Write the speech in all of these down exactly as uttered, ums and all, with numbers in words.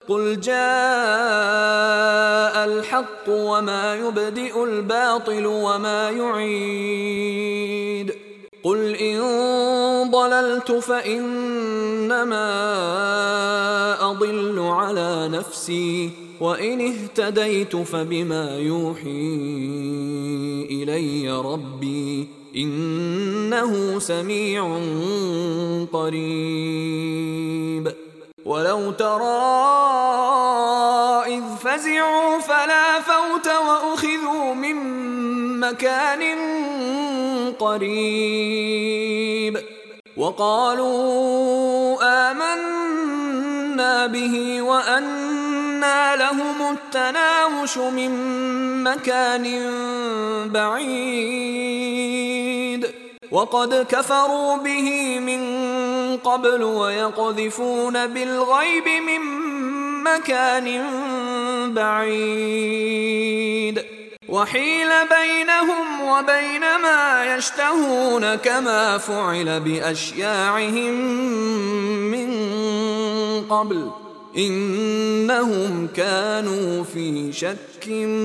قل جاء الحق وما يبدئ الباطل وما يعيد قل إن ضللت فإنما أضل على نفسي وإن اهتديت فبما يوحي إلي ربي إنه سميع قريب ولو ترى إذ فزعوا فلا فوت وأخذوا من مكان قريب وقالوا آمنا به وأنى لهم التناوش من مكان بعيد وقد كفروا به من قبل ويقذفون بالغيب من مكان بعيد وحيل بينهم وبين ما يشتهون كما فعل بأشياعهم من قبل إنهم كانوا في شك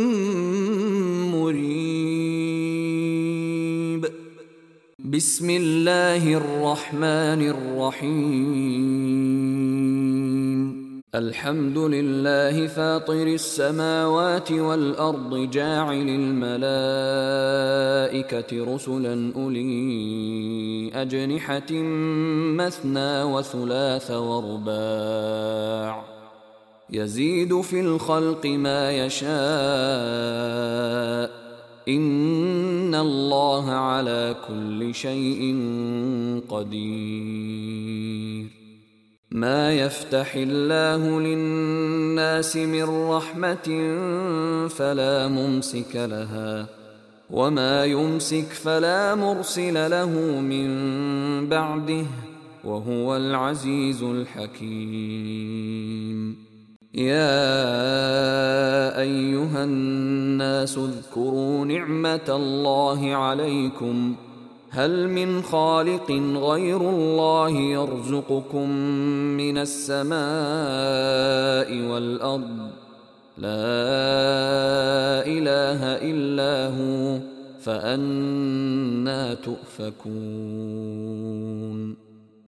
مريب بسم الله الرحمن الرحيم الحمد لله فاطر السماوات والأرض جاعل الملائكة رسلا أولي أجنحة مثنى وثلاث ورباع يزيد في الخلق ما يشاء إن الله على كل شيء قدير ما يفتح الله للناس من رحمة فلا ممسك لها وما يمسك فلا مرسل له من بعده وهو العزيز الحكيم يا أيها الناس اذكروا نعمة الله عليكم هل من خالق غير الله يرزقكم من السماء والأرض لا إله إلا هو فأنى تؤفكون